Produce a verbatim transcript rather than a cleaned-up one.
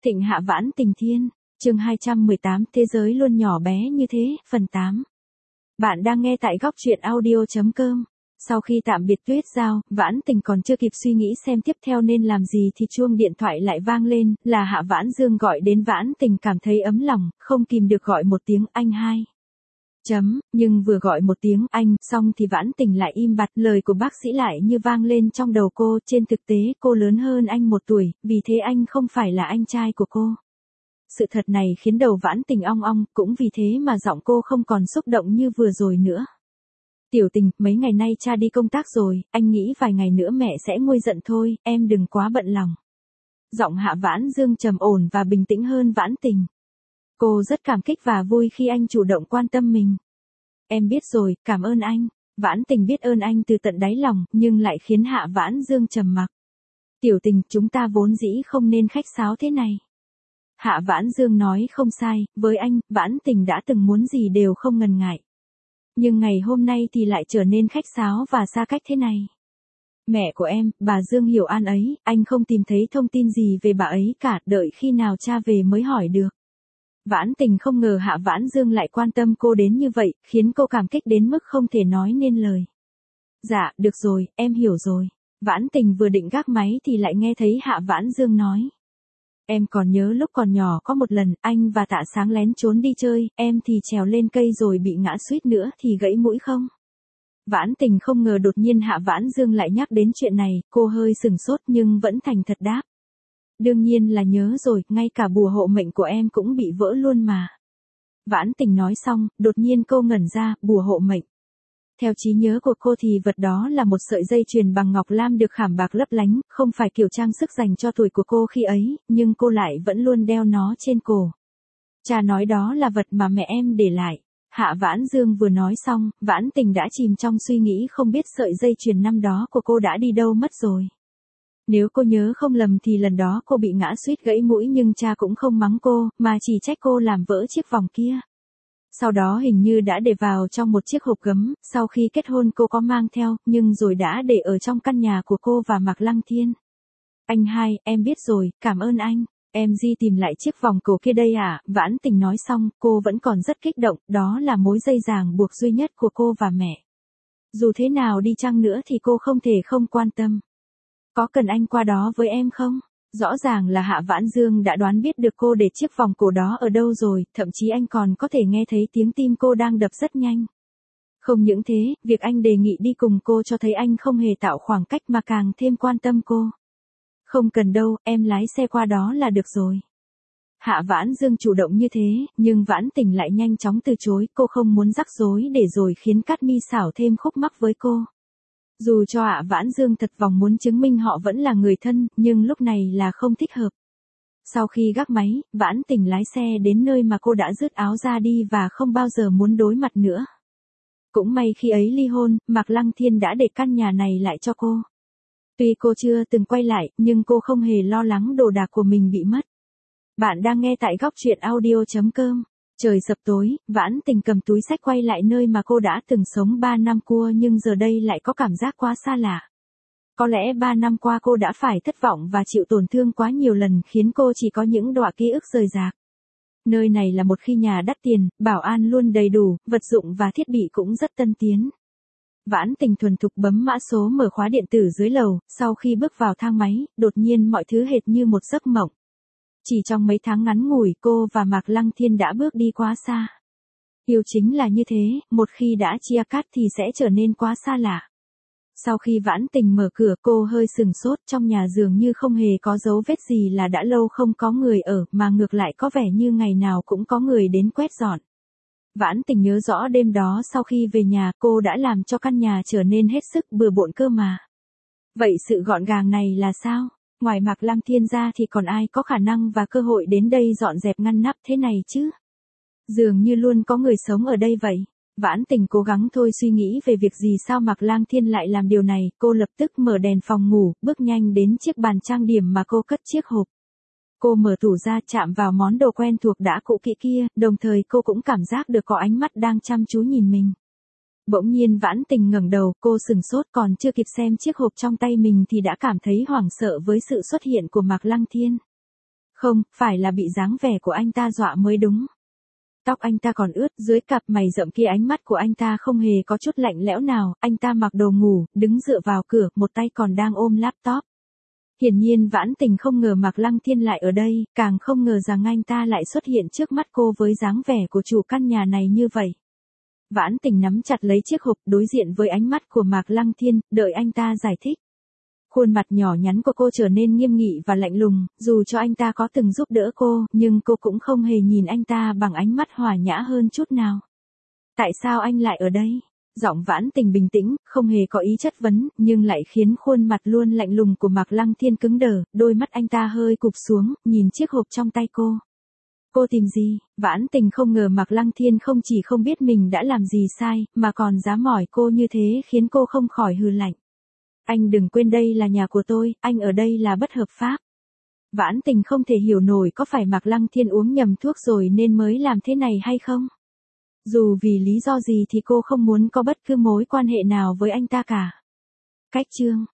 Thịnh hạ vãn tình thiên, chương hai trăm mười tám, thế giới luôn nhỏ bé như thế, phần tám. Bạn đang nghe tại góc truyện audio chấm com. Sau khi tạm biệt Tuyết Giao, Vãn Tình còn chưa kịp suy nghĩ xem tiếp theo nên làm gì thì chuông điện thoại lại vang lên, là Hạ Vãn Dương gọi đến. Vãn Tình cảm thấy ấm lòng, không kìm được gọi một tiếng anh hai. Chấm, nhưng vừa gọi một tiếng anh, xong thì Vãn Tình lại im bặt, lời của bác sĩ lại như vang lên trong đầu cô, trên thực tế cô lớn hơn anh một tuổi, vì thế anh không phải là anh trai của cô. Sự thật này khiến đầu Vãn Tình ong ong, cũng vì thế mà giọng cô không còn xúc động như vừa rồi nữa. Tiểu Tình, mấy ngày nay cha đi công tác rồi, anh nghĩ vài ngày nữa mẹ sẽ nguôi giận thôi, em đừng quá bận lòng. Giọng Hạ Vãn Dương trầm ổn và bình tĩnh hơn Vãn Tình. Cô rất cảm kích và vui khi anh chủ động quan tâm mình. Em biết rồi, cảm ơn anh. Vãn Tình biết ơn anh từ tận đáy lòng, nhưng lại khiến Hạ Vãn Dương trầm mặc. Tiểu Tình, chúng ta vốn dĩ không nên khách sáo thế này. Hạ Vãn Dương nói không sai, với anh, Vãn Tình đã từng muốn gì đều không ngần ngại. Nhưng ngày hôm nay thì lại trở nên khách sáo và xa cách thế này. Mẹ của em, bà Dương Hiểu An ấy, anh không tìm thấy thông tin gì về bà ấy cả, đợi khi nào cha về mới hỏi được. Vãn Tình không ngờ Hạ Vãn Dương lại quan tâm cô đến như vậy, khiến cô cảm kích đến mức không thể nói nên lời. Dạ, được rồi, em hiểu rồi. Vãn Tình vừa định gác máy thì lại nghe thấy Hạ Vãn Dương nói. Em còn nhớ lúc còn nhỏ có một lần anh và Tạ Sáng lén trốn đi chơi, em thì trèo lên cây rồi bị ngã suýt nữa thì gãy mũi không? Vãn Tình không ngờ đột nhiên Hạ Vãn Dương lại nhắc đến chuyện này, cô hơi sừng sốt nhưng vẫn thành thật đáp. Đương nhiên là nhớ rồi, ngay cả bùa hộ mệnh của em cũng bị vỡ luôn mà. Vãn Tình nói xong, đột nhiên cô ngẩn ra, bùa hộ mệnh. Theo trí nhớ của cô thì vật đó là một sợi dây chuyền bằng ngọc lam được khảm bạc lấp lánh, không phải kiểu trang sức dành cho tuổi của cô khi ấy, nhưng cô lại vẫn luôn đeo nó trên cổ. Cha nói đó là vật mà mẹ em để lại. Hạ Vãn Dương vừa nói xong, Vãn Tình đã chìm trong suy nghĩ không biết sợi dây chuyền năm đó của cô đã đi đâu mất rồi. Nếu cô nhớ không lầm thì lần đó cô bị ngã suýt gãy mũi nhưng cha cũng không mắng cô, mà chỉ trách cô làm vỡ chiếc vòng kia. Sau đó hình như đã để vào trong một chiếc hộp gấm, sau khi kết hôn cô có mang theo, nhưng rồi đã để ở trong căn nhà của cô và Mạc Lăng Thiên. Anh hai, em biết rồi, cảm ơn anh. Em đi tìm lại chiếc vòng cổ kia đây à? Vãn Tình nói xong, cô vẫn còn rất kích động, đó là mối dây ràng buộc duy nhất của cô và mẹ. Dù thế nào đi chăng nữa thì cô không thể không quan tâm. Có cần anh qua đó với em không? Rõ ràng là Hạ Vãn Dương đã đoán biết được cô để chiếc vòng cổ đó ở đâu rồi, thậm chí anh còn có thể nghe thấy tiếng tim cô đang đập rất nhanh. Không những thế, việc anh đề nghị đi cùng cô cho thấy anh không hề tạo khoảng cách mà càng thêm quan tâm cô. Không cần đâu, em lái xe qua đó là được rồi. Hạ Vãn Dương chủ động như thế, nhưng Vãn Tình lại nhanh chóng từ chối, cô không muốn rắc rối để rồi khiến Cát Mi xảo thêm khúc mắc với cô. Dù cho Hạ Vãn Dương thật vòng muốn chứng minh họ vẫn là người thân, nhưng lúc này là không thích hợp. Sau khi gác máy, Vãn Tình lái xe đến nơi mà cô đã dứt áo ra đi và không bao giờ muốn đối mặt nữa. Cũng may khi ấy ly hôn, Mạc Lăng Thiên đã để căn nhà này lại cho cô. Tuy cô chưa từng quay lại, nhưng cô không hề lo lắng đồ đạc của mình bị mất. Bạn đang nghe tại góc truyện audio chấm com. Trời sập tối, Vãn Tình cầm túi xách quay lại nơi mà cô đã từng sống ba năm qua nhưng giờ đây lại có cảm giác quá xa lạ. Có lẽ ba năm qua cô đã phải thất vọng và chịu tổn thương quá nhiều lần khiến cô chỉ có những đoạn ký ức rời rạc. Nơi này là một khi nhà đắt tiền, bảo an luôn đầy đủ, vật dụng và thiết bị cũng rất tân tiến. Vãn Tình thuần thục bấm mã số mở khóa điện tử dưới lầu, sau khi bước vào thang máy, đột nhiên mọi thứ hệt như một giấc mộng. Chỉ trong mấy tháng ngắn ngủi cô và Mạc Lăng Thiên đã bước đi quá xa. Yêu chính là như thế, một khi đã chia cắt thì sẽ trở nên quá xa lạ. Sau khi Vãn Tình mở cửa cô hơi sừng sốt, trong nhà dường như không hề có dấu vết gì là đã lâu không có người ở mà ngược lại có vẻ như ngày nào cũng có người đến quét dọn. Vãn Tình nhớ rõ đêm đó sau khi về nhà cô đã làm cho căn nhà trở nên hết sức bừa bộn cơ mà. Vậy sự gọn gàng này là sao? Ngoài Mạc Lăng Thiên ra thì còn ai có khả năng và cơ hội đến đây dọn dẹp ngăn nắp thế này chứ? Dường như luôn có người sống ở đây vậy. Vãn Tình cố gắng thôi suy nghĩ về việc gì sao Mạc Lăng Thiên lại làm điều này, cô lập tức mở đèn phòng ngủ, bước nhanh đến chiếc bàn trang điểm mà cô cất chiếc hộp. Cô mở tủ ra chạm vào món đồ quen thuộc đã cũ kỹ kia, đồng thời cô cũng cảm giác được có ánh mắt đang chăm chú nhìn mình. Bỗng nhiên Vãn Tình ngẩng đầu, cô sừng sốt còn chưa kịp xem chiếc hộp trong tay mình thì đã cảm thấy hoảng sợ với sự xuất hiện của Mạc Lăng Thiên. Không, phải là bị dáng vẻ của anh ta dọa mới đúng. Tóc anh ta còn ướt, dưới cặp mày rậm kia ánh mắt của anh ta không hề có chút lạnh lẽo nào, anh ta mặc đồ ngủ, đứng dựa vào cửa, một tay còn đang ôm laptop. Hiển nhiên Vãn Tình không ngờ Mạc Lăng Thiên lại ở đây, càng không ngờ rằng anh ta lại xuất hiện trước mắt cô với dáng vẻ của chủ căn nhà này như vậy. Vãn Tình nắm chặt lấy chiếc hộp đối diện với ánh mắt của Mạc Lăng Thiên, đợi anh ta giải thích. Khuôn mặt nhỏ nhắn của cô trở nên nghiêm nghị và lạnh lùng, dù cho anh ta có từng giúp đỡ cô, nhưng cô cũng không hề nhìn anh ta bằng ánh mắt hòa nhã hơn chút nào. Tại sao anh lại ở đây? Giọng Vãn Tình bình tĩnh, không hề có ý chất vấn, nhưng lại khiến khuôn mặt luôn lạnh lùng của Mạc Lăng Thiên cứng đờ, đôi mắt anh ta hơi cụp xuống, nhìn chiếc hộp trong tay cô. Cô tìm gì? Vãn Tình không ngờ Mạc Lăng Thiên không chỉ không biết mình đã làm gì sai, mà còn dám mỏi cô như thế khiến cô không khỏi hừ lạnh. Anh đừng quên đây là nhà của tôi, anh ở đây là bất hợp pháp. Vãn Tình không thể hiểu nổi có phải Mạc Lăng Thiên uống nhầm thuốc rồi nên mới làm thế này hay không? Dù vì lý do gì thì cô không muốn có bất cứ mối quan hệ nào với anh ta cả. Cách chương